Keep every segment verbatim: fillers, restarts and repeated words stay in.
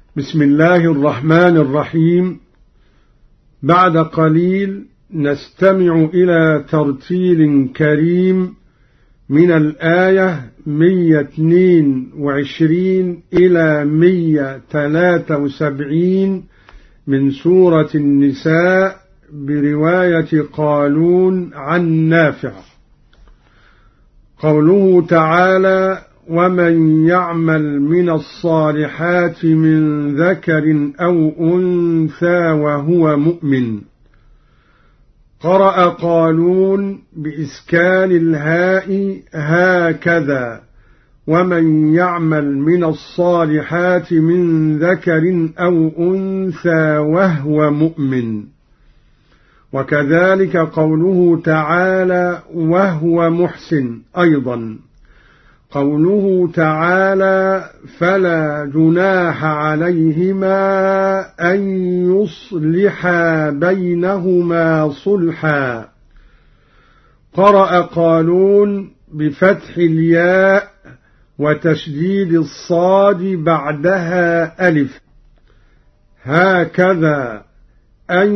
بسم الله الرحمن الرحيم. بعد قليل نستمع إلى ترتيل كريم من الآية مئة واثنين وعشرين إلى مئة وثلاثة وسبعين من سورة النساء برواية قالون عن نافع. قوله تعالى: ومن يعمل من الصالحات من ذكر أو أنثى وهو مؤمن. قرأ قالون بإسكان الهاء هكذا: ومن يعمل من الصالحات من ذكر أو أنثى وهو مؤمن. وكذلك قوله تعالى: وهو محسن أيضا. قوله تعالى: فلا جناح عليهما أن يصلحا بينهما صلحا. قرأ قالون بفتح الياء وتشديد الصاد بعدها ألف، هكذا أن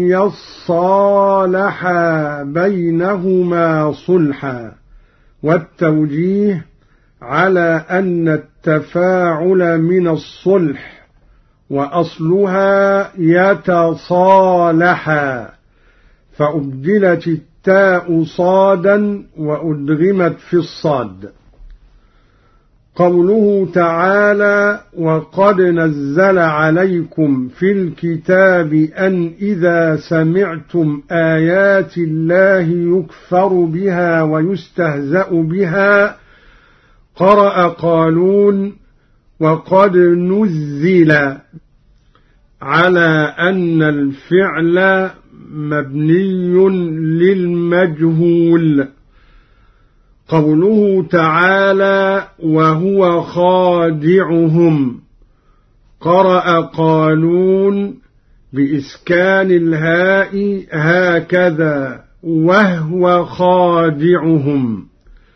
يصالحا بينهما صلحا. والتوجيه على أن التفاعل من الصلح وأصلها يتصالحا، فأبدلت التاء صادا وأدغمت في الصاد. قوله تعالى: وقد نزل عليكم في الكتاب أن إذا سمعتم آيات الله يكفر بها ويستهزأ بها. قرأ قالون وقد نزل على أن الفعل مبني للمجهول. قوله تعالى: وهو خادعهم. قرأ قالون بإسكان الهاء هكذا: وهو خادعهم.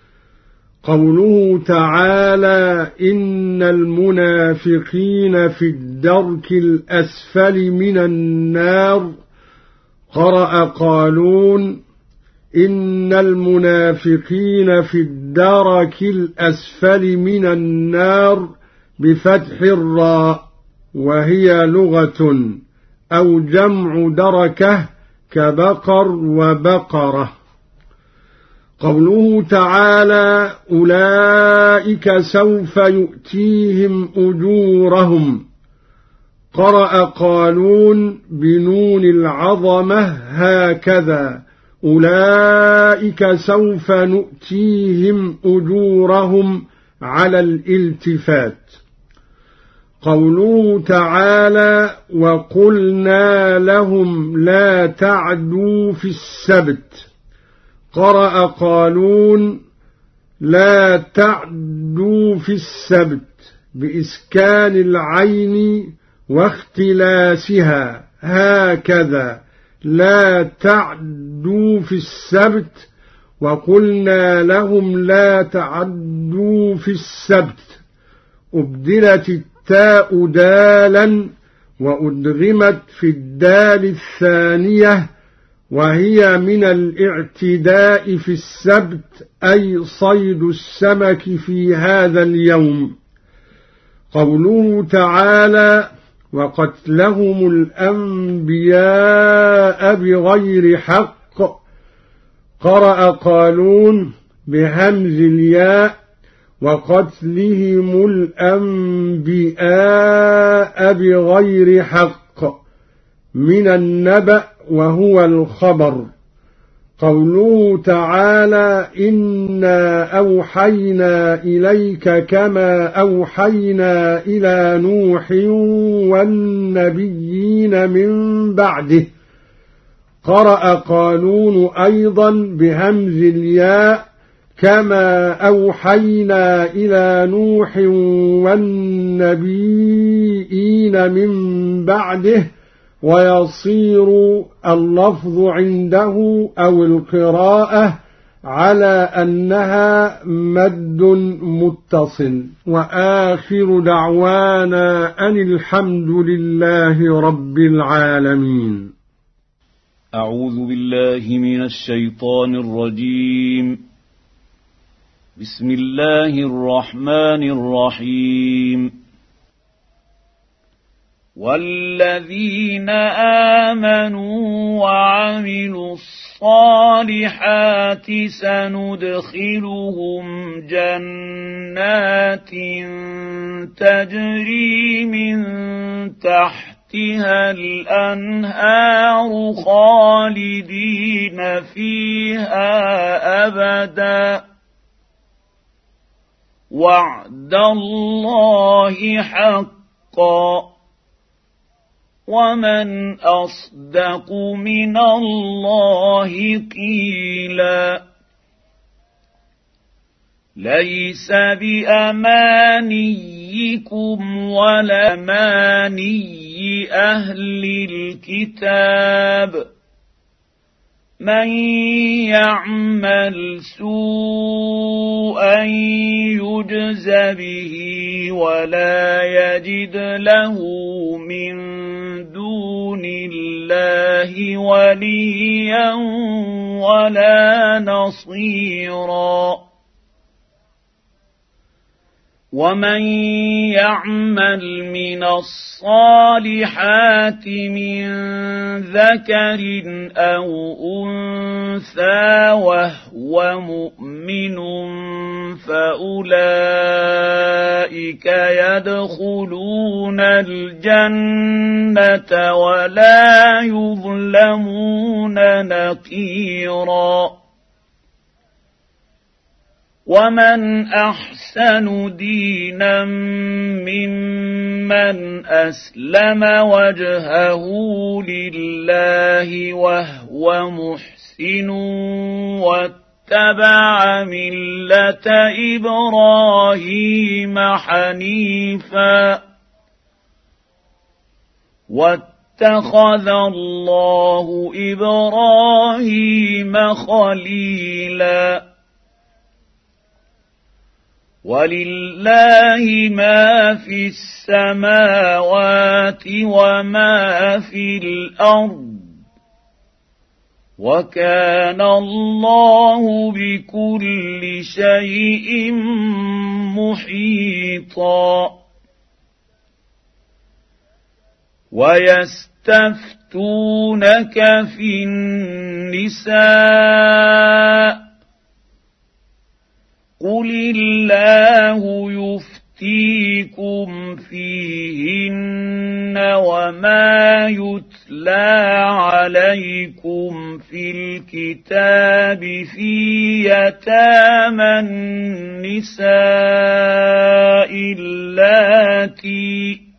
قوله تعالى: إن المنافقين في الدرك الأسفل من النار. قرأ قالون إن المنافقين في الدرك الأسفل من النار بفتح الراء، وهي لغة أو جمع دركة كبقر وبقرة. قوله تعالى: أولئك سوف يؤتيهم أجورهم. قرأ قالون بنون العظمة هكذا: أولئك سوف نؤتيهم أجورهم على الالتفات. قوله تعالى: وقلنا لهم لا تعدوا في السبت. قرأ قالون لا تعدوا في السبت بإسكان العين واختلاسها هكذا: لا تعدوا في السبت. وقلنا لهم لا تعدوا في السبت، أبدلت التاء دالا وأدغمت في الدال الثانية، وهي من الاعتداء في السبت أي صيد السمك في هذا اليوم. قوله تعالى: وقتلهم الأنبياء بغير حق. قرأ قالون بهمز الياء وقتلهم الأنبياء بغير حق من النبأ وهو الخبر. قوله تعالى: إنا أوحينا إليك كما أوحينا إلى نوح والنبيين من بعده. قرأ قالون أيضا بهمز الياء كما أوحينا إلى نوح والنبيين من بعده، ويصير اللفظ عنده أو القراءة على أنها مد متصل. وآخر دعوانا أن الحمد لله رب العالمين. أعوذ بالله من الشيطان الرجيم. بسم الله الرحمن الرحيم. والذين آمنوا وعملوا الصالحات سندخلهم جنات تجري من تحتها الأنهار خالدين فيها أبدا وعد الله حقا ومن أصدق من الله قيلا. ليس بأمانيكم ولا أماني أهل الكتاب من يعمل سوءا يجز به ولا يجد له من دون الله وليا ولا نصيرا. ومن يعمل من الصالحات من ذكر أو أنثى وهو مؤمن فأولئك يدخلون الجنة ولا يظلمون نقيرا. ومن أحسن دينا ممن أسلم وجهه لله وهو محسن واتبع ملة إبراهيم حنيفا واتخذ الله إبراهيم خليلا. ولله ما في السماوات وما في الأرض وكان الله بكل شيء محيطا. ويستفتونك في النساء قل الله يفتيكم فيهن وما يتلى عليكم في الكتاب في يتامى النساء اللاتي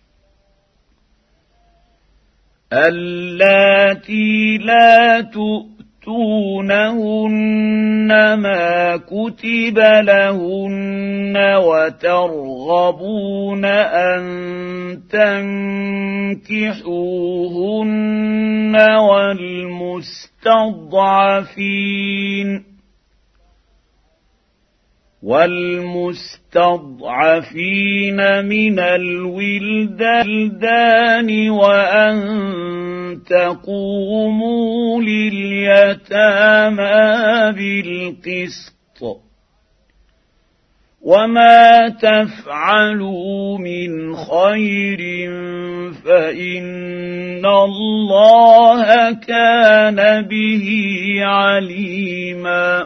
اللاتي لا تؤمنون تؤتونهن ما كتب لهن وترغبون أن تنكحوهن والمستضعفين والمستضعفين من الولدان وأن تقوموا لليتامى بالقسط وما تفعلوا من خير فإن الله كان به عليما.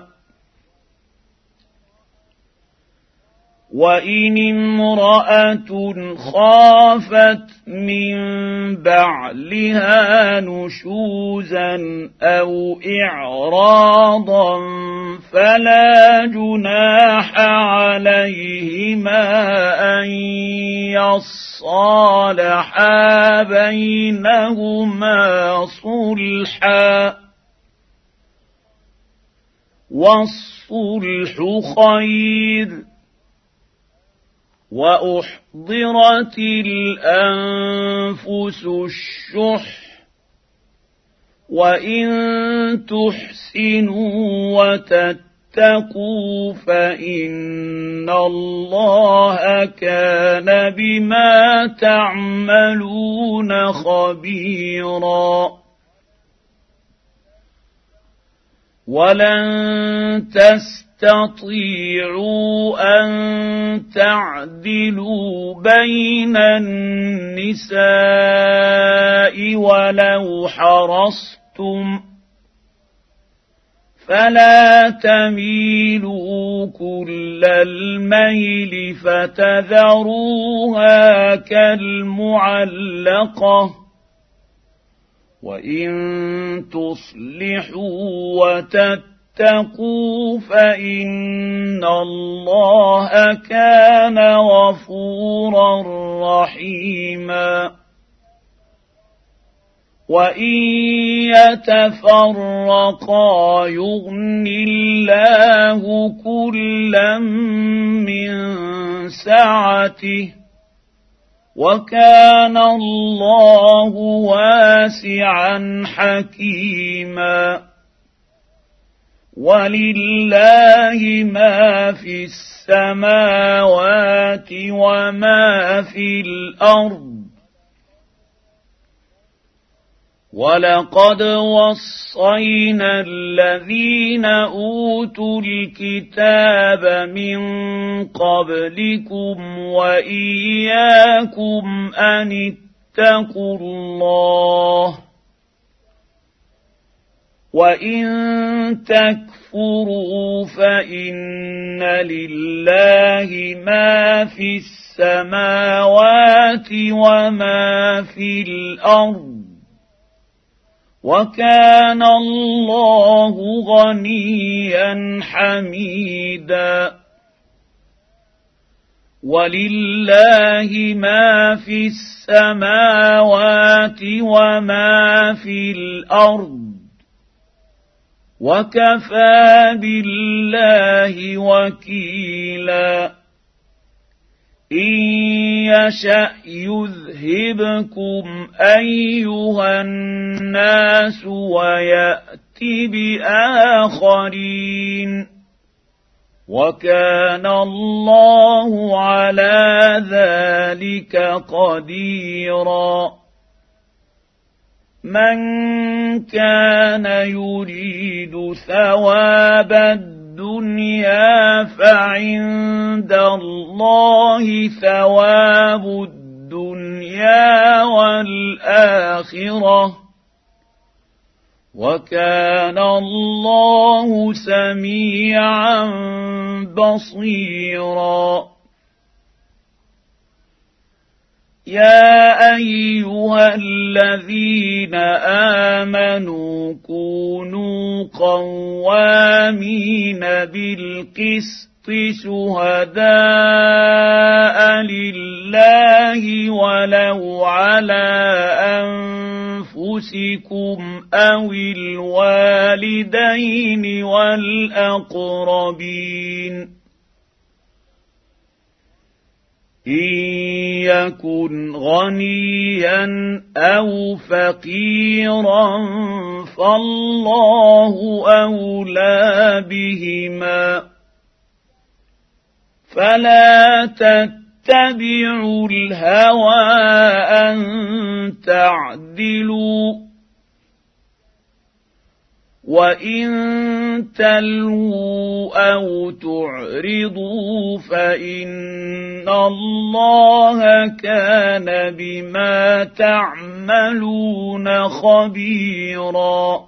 وإن امرأة خافت من بعلها نشوزا أو إعراضا فلا جناح عليهما أن يصالحا بينهما صلحا والصلح خير. وأحضرت الأنفس الشح وإن تحسنوا وتتقوا فإن الله كان بما تعملون خبيرا ولن تستطيعوا أن تعدلوا بين النساء ولو حرصتم فلا تميلوا كل الميل فتذروها كالمعلقة وإن تصلحوا وتتقوا فإن الله كان غفورا رحيما وإن يتفرقا يغن الله كلا من سعته وكان الله واسعا حكيما ولله ما في السماوات وما في الأرض ولقد وصينا الذين أوتوا الكتاب من قبلكم وإياكم أن اتقوا الله وإن تكفروا فإن لله ما في السماوات وما في الأرض وكان الله غنيا حميدا ولله ما في السماوات وما في الأرض وكفى بالله وكيلا إن يشأ يذهبكم أيها الناس ويأت بآخرين وكان الله على ذلك قديرا من كان يريد ثواب الدنيا فعند الله ثواب الدنيا والآخرة وكان الله سميعا بصيرا يا أيها الذين آمنوا كونوا قوامين بالقسط شهداء لله ولو على أنفسكم أو الوالدين والأقربين إن يكن غنيا أو فقيرا فالله أولى بهما فلا تتبعوا الهوى أن تعدلوا وإن تلووا أو تعرضوا فإن الله كان بما تعملون خبيرا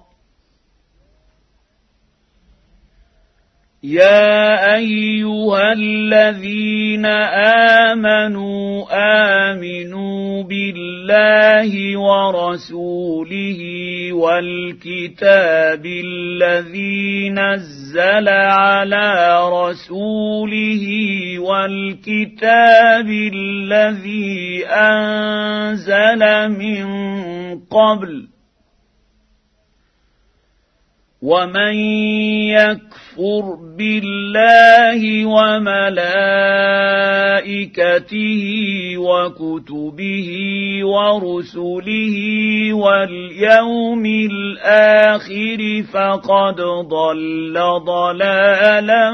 يا أيها الذين آمنوا آمنوا بالله ورسوله والكتاب الذي نزل على رسوله والكتاب الذي أنزل من قبل ومن يكفر بالله وملائكته وكتبه ورسله واليوم الآخر فقد ضل ضلالا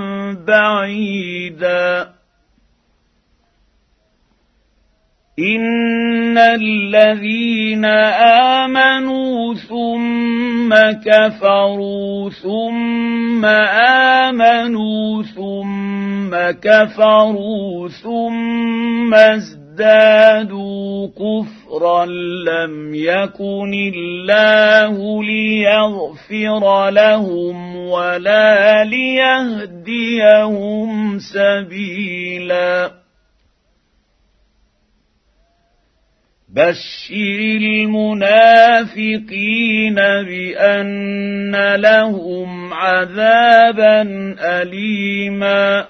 بعيدا إن الذين آمنوا ثم كفروا ثم آمنوا ثم كفروا ثم ازدادوا كفرا لم يكن الله ليغفر لهم ولا ليهديهم سبيلا بشر المنافقين بأن لهم عذابا أليما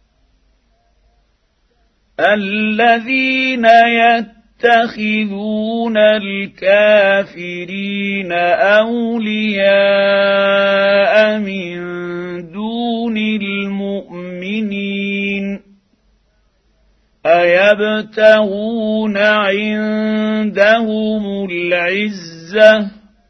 الذين يتخذون الكافرين أولياء من دون المؤمنين أيبتغون عندهم العزة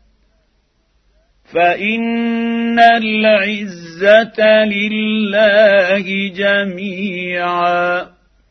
فإن العزة لله جميعا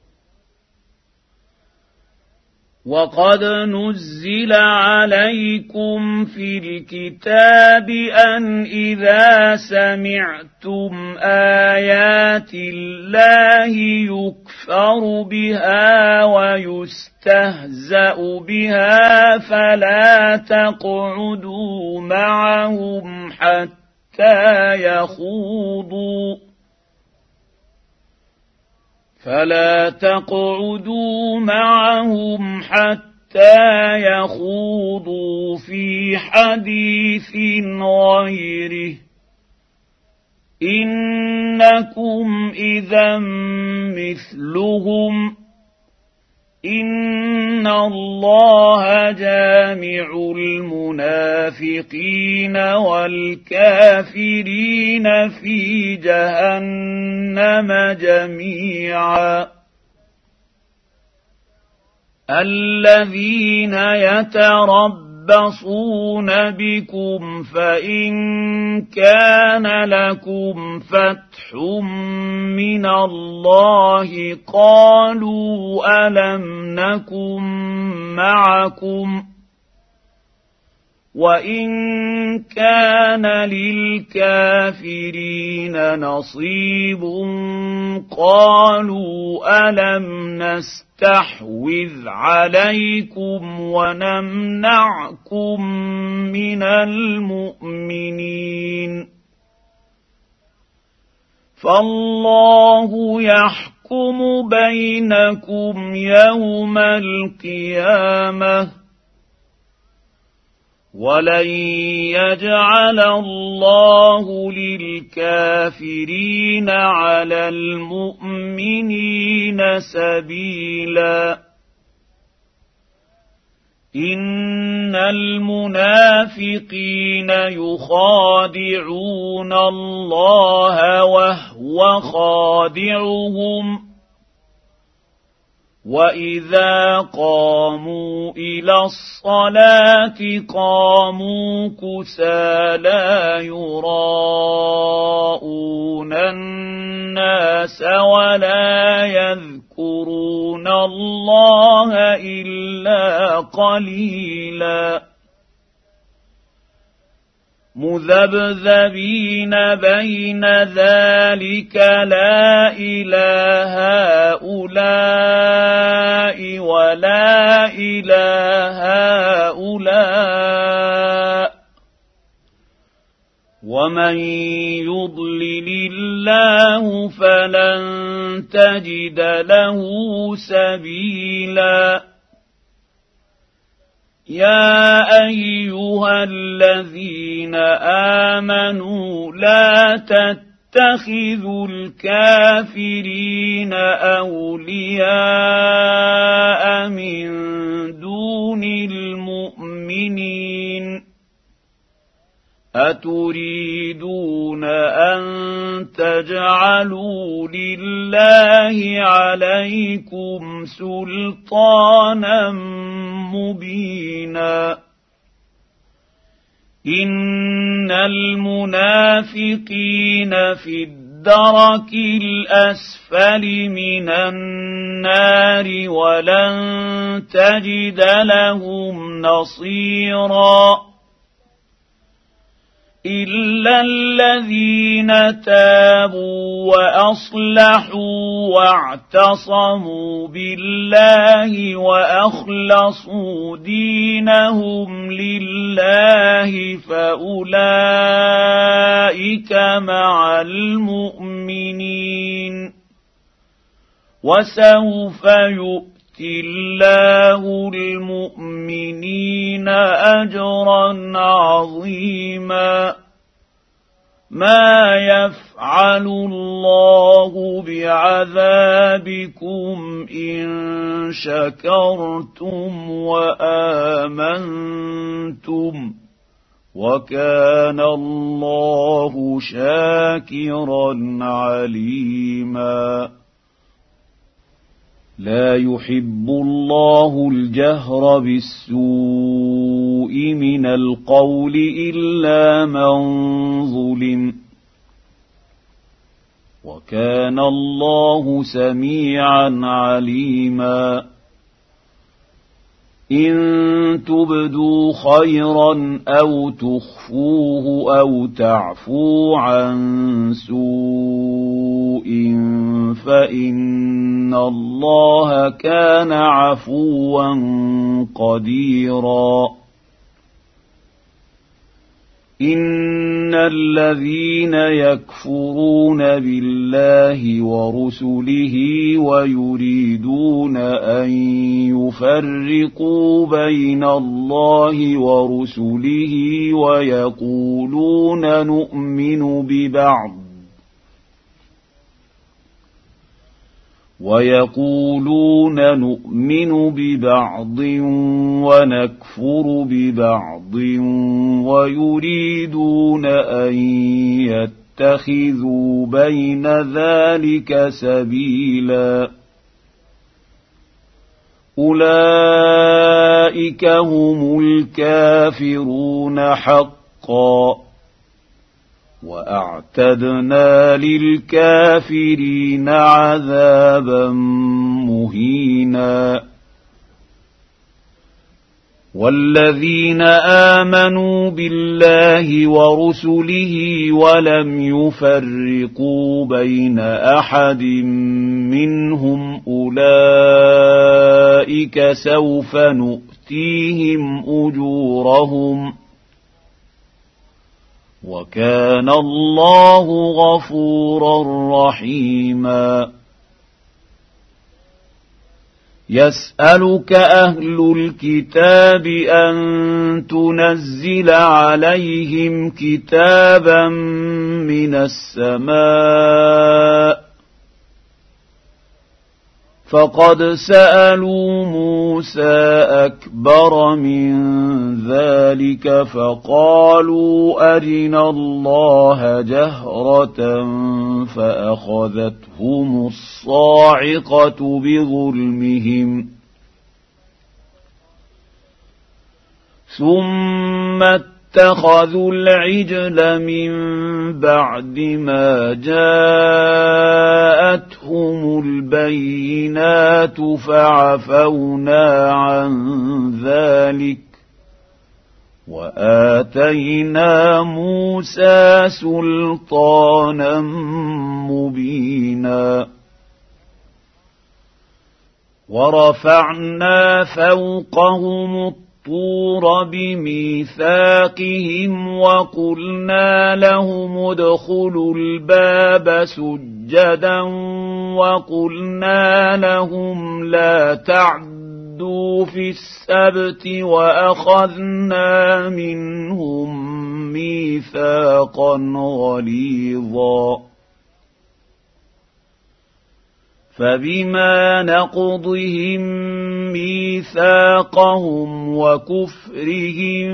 وقد نزل عليكم في الكتاب أن إذا سمعتم آيات الله يكفر بها ويستهزأ بها فلا تقعدوا معهم حتى يخوضوا فلا تقعدوا معهم حتى يخوضوا في حديث غيره إنكم إذا مثلهم إن الله جامع المنافقين والكافرين في جهنم جميعا الذين يتربصون بكم فإن كان لكم فتح من الله قالوا ألم نكن معكم وإن كان للكافرين نصيب قالوا ألم نستحوذ عليكم ونمنعكم من المؤمنين فالله يحكم بينكم يوم القيامة ولن يجعل الله للكافرين على المؤمنين سبيلا إن المنافقين يخادعون الله وهو خادعهم وإذا قاموا إلى الصلاة قاموا كسى لا يراءون الناس ولا يذكرون الله إلا قليلا مذبذبين بين ذلك لا إلى هؤلاء ولا إلى هؤلاء ومن يضلل الله فلن تجد له سبيلا يا أيها الذين آمنوا لا تتخذوا الكافرين أولياء من دون المؤمنين أتريدون أن تجعلوا لله عليكم سلطانا مبينا إن المنافقين في الدرك الأسفل من النار ولن تجد لهم نصيرا إلا الذين تابوا وأصلحوا واعتصموا بالله وأخلصوا دينهم لله فأولئك مع المؤمنين وسوف يؤتي الله المؤمنين أجرا عظيما ما يفعل الله بعذابكم إن شكرتم وآمنتم وكان الله شاكرا عليما لا يحب الله الجهر بالسوء من القول إلا من ظلم وكان الله سميعا عليما إن تبدوا خيرا أو تخفوه أو تعفوا عن سوء فإن الله كان عفوا قديرا إن الذين يكفرون بالله ورسله ويريدون أن يفرقوا بين الله ورسله ويقولون نؤمن ببعض ويقولون نؤمن ببعض ونكفر ببعض ويريدون أن يتخذوا بين ذلك سبيلا أولئك هم الكافرون حقا وأعتدنا للكافرين عذابا مهينا والذين آمنوا بالله ورسله ولم يفرقوا بين أحد منهم أولئك سوف نؤتيهم أجورهم وكان الله غفورا رحيما يسألك أهل الكتاب أن تنزل عليهم كتابا من السماء فقد سألوا موسى أكبر من ذلك فقالوا أرنا الله جهرة فأخذتهم الصاعقة بظلمهم ثم اتخذوا العجل من بعد ما جاءتهم البينات فعفونا عن ذلك وآتينا موسى سلطانا مبينا ورفعنا فوقهم الطور بميثاقهم وقلنا لهم ادخلوا الباب سجدا وقلنا لهم لا تعدوا في السبت وأخذنا منهم ميثاقا غليظا فبما نقضهم ميثاقهم وكفرهم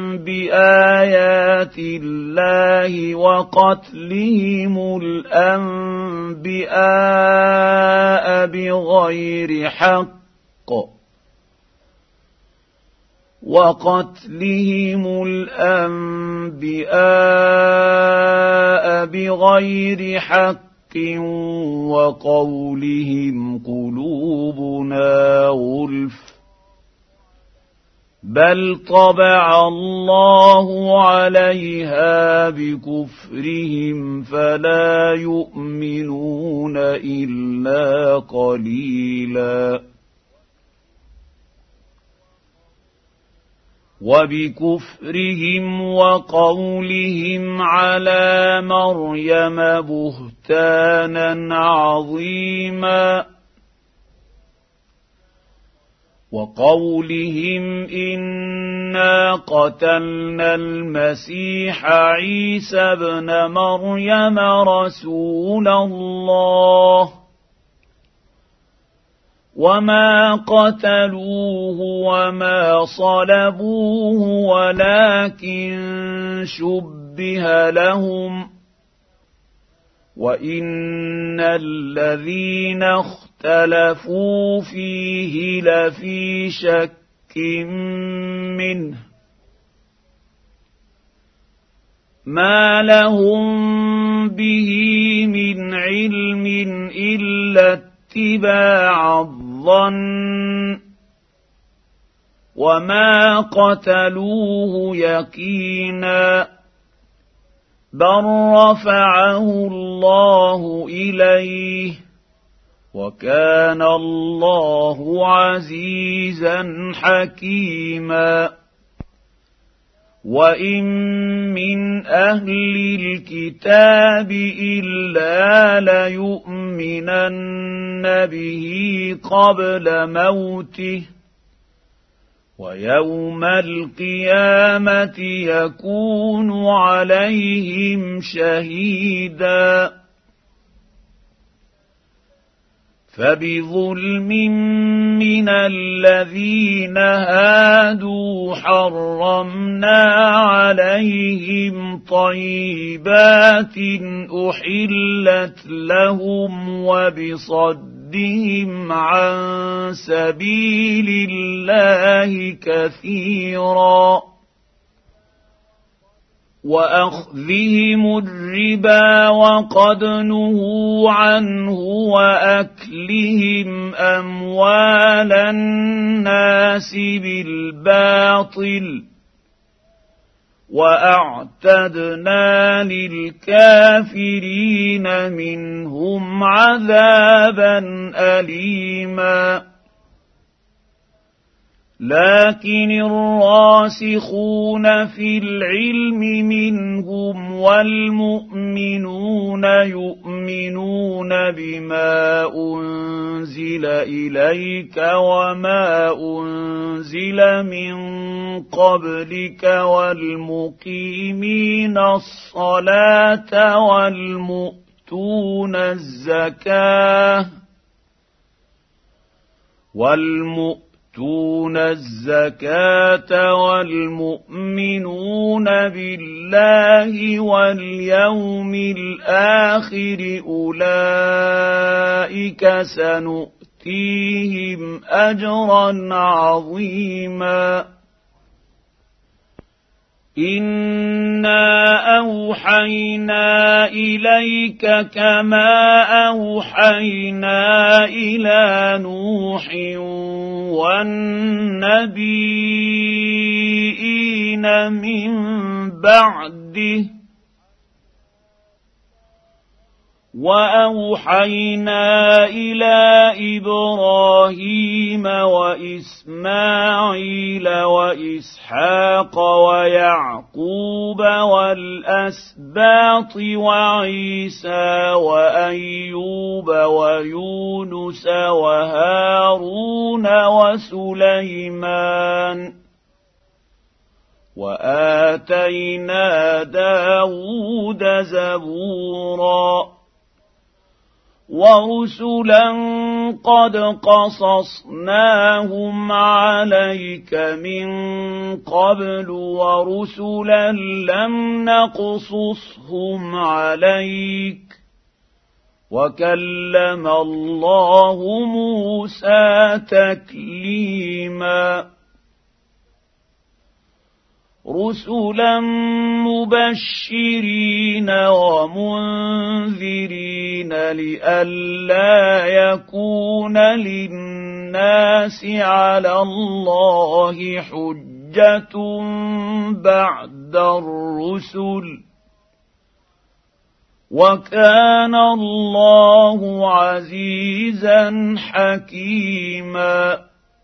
بآيات الله وقتلهم الأنبياء بغير حق وقتلهم الأنبياء بغير حق وقولهم قلوبنا غلف بل طبع الله عليها بكفرهم فلا يؤمنون إلا قليلا وبكفرهم وقولهم على مريم بهتانا عظيما وقولهم إنا قتلنا المسيح عيسى ابن مريم رسول الله وما قتلوه وما صلبوه ولكن شبه لهم وإن الذين اختلفوا فيه لفي شك منه ما لهم به من علم إلا اتباع الظن وما قتلوه يقينا بل رفعه الله إليه وكان الله عزيزا حكيما وإن من أهل الكتاب إلا ليؤمنن به قبل موته ويوم القيامة يكون عليهم شهيدا فبظلم من الذين هادوا حرمنا عليهم طيبات أحلت لهم وبصدهم عن سبيل الله كثيرا وأخذهم الربا وقد نهوا عنه وأكلهم أموال الناس بالباطل وأعتدنا للكافرين منهم عذابا أليما لكن الراسخون في العلم منهم والمؤمنون يؤمنون بما أنزل إليك وما أنزل من قبلك والمقيمين الصلاة والمؤتون الزكاة والمؤتون يؤتون الزكاة والمؤمنون بالله واليوم الآخر أولئك سنؤتيهم أجرا عظيما إنا أوحينا إليك كما أوحينا إلى نوح والنبيين من بعده وأوحينا إلى إبراهيم وإسماعيل وإسحاق ويعقوب والأسباط وعيسى وأيوب ويونس وهارون وسليمان وآتينا داود زبورا ورسلا قد قصصناهم عليك من قبل ورسلا لم نقصصهم عليك وكلم الله موسى تكليما رسلا مبشرين ومنذرين لئلا يكون للناس على الله حجة بعد الرسل وكان الله عزيزا حكيما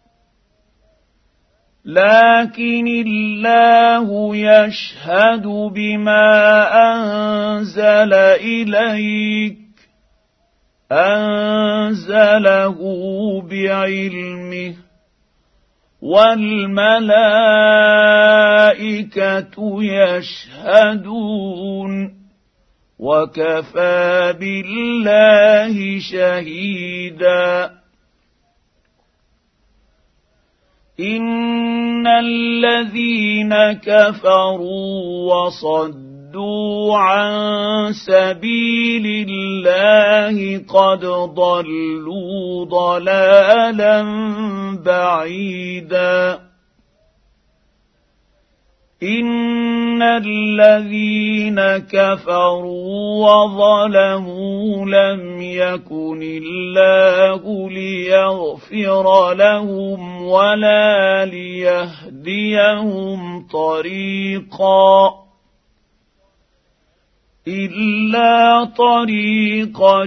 لكن الله يشهد بما أنزل إليك أنزله بعلمه والملائكة يشهدون وكفى بالله شهيدا إن الذين كفروا وصدوا عن سبيل الله قد ضلوا ضلالا بعيدا إن الذين كفروا وظلموا لم يكن الله ليغفر لهم ولا ليهديهم طريقا إلا طريق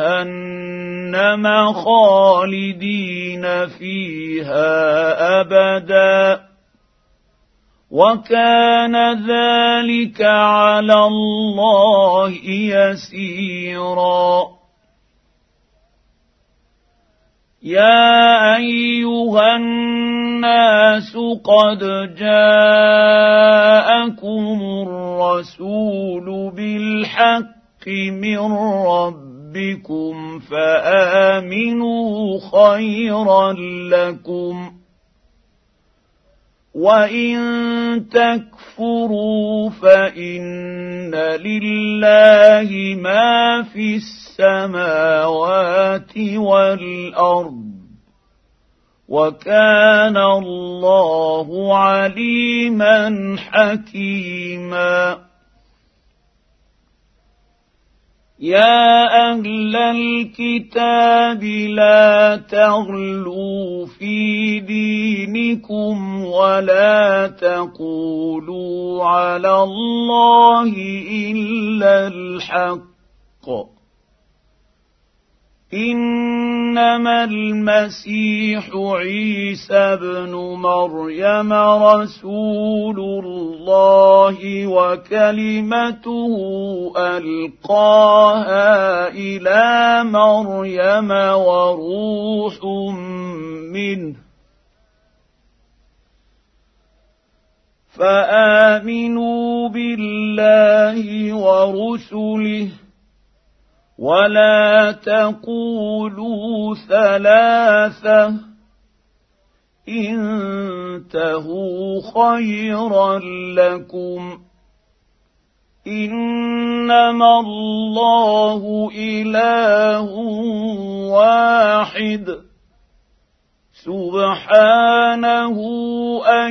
جهنم خالدين فيها أبدا وكان ذلك على الله يسيرا يا أيها الناس قد جاءكم الرسول بالحق من ربكم فآمنوا خيرا لكم وإن تكفروا فإن لله ما في السماوات والأرض وكان الله عليما حكيما يا أهل الكتاب لا تغلوا في دينكم ولا تقولوا على الله إلا الحق إنما المسيح عيسى ابن مريم رسول الله وكلمته ألقاها إلى مريم وروح منه فآمنوا بالله ورسله ولا تقولوا ثلاثة انتهوا خيرا لكم إنما الله إله واحد سبحانه أن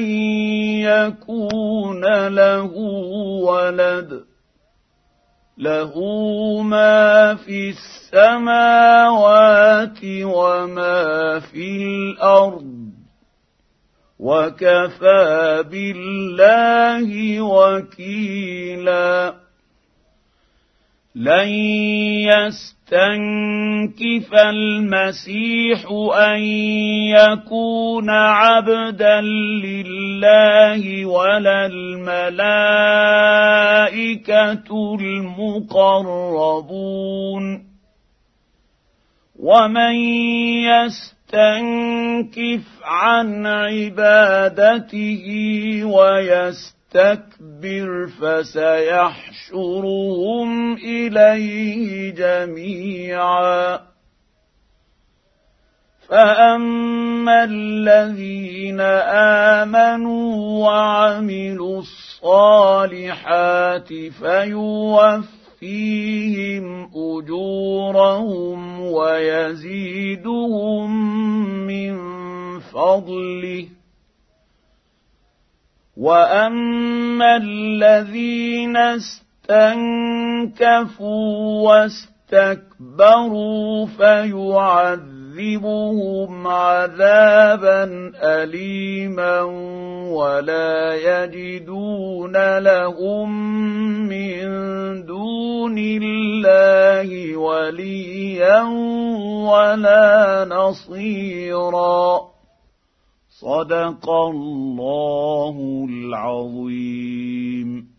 يكون له ولد له ما في السماوات وما في الأرض وكفى بالله وكيلا لن يستنكف المسيح أن يكون عبدا لله ولا الملائكة المقربون ومن يستنكف عن عبادته ويستنكف يستكبر فسيحشرهم إليه جميعا فأما الذين آمنوا وعملوا الصالحات فيوفيهم أجورهم ويزيدهم من فضله وأما الذين استنكفوا واستكبروا فيعذبهم عذابا أليما ولا يجدون لهم من دون الله وليا ولا نصيرا صدق الله العظيم.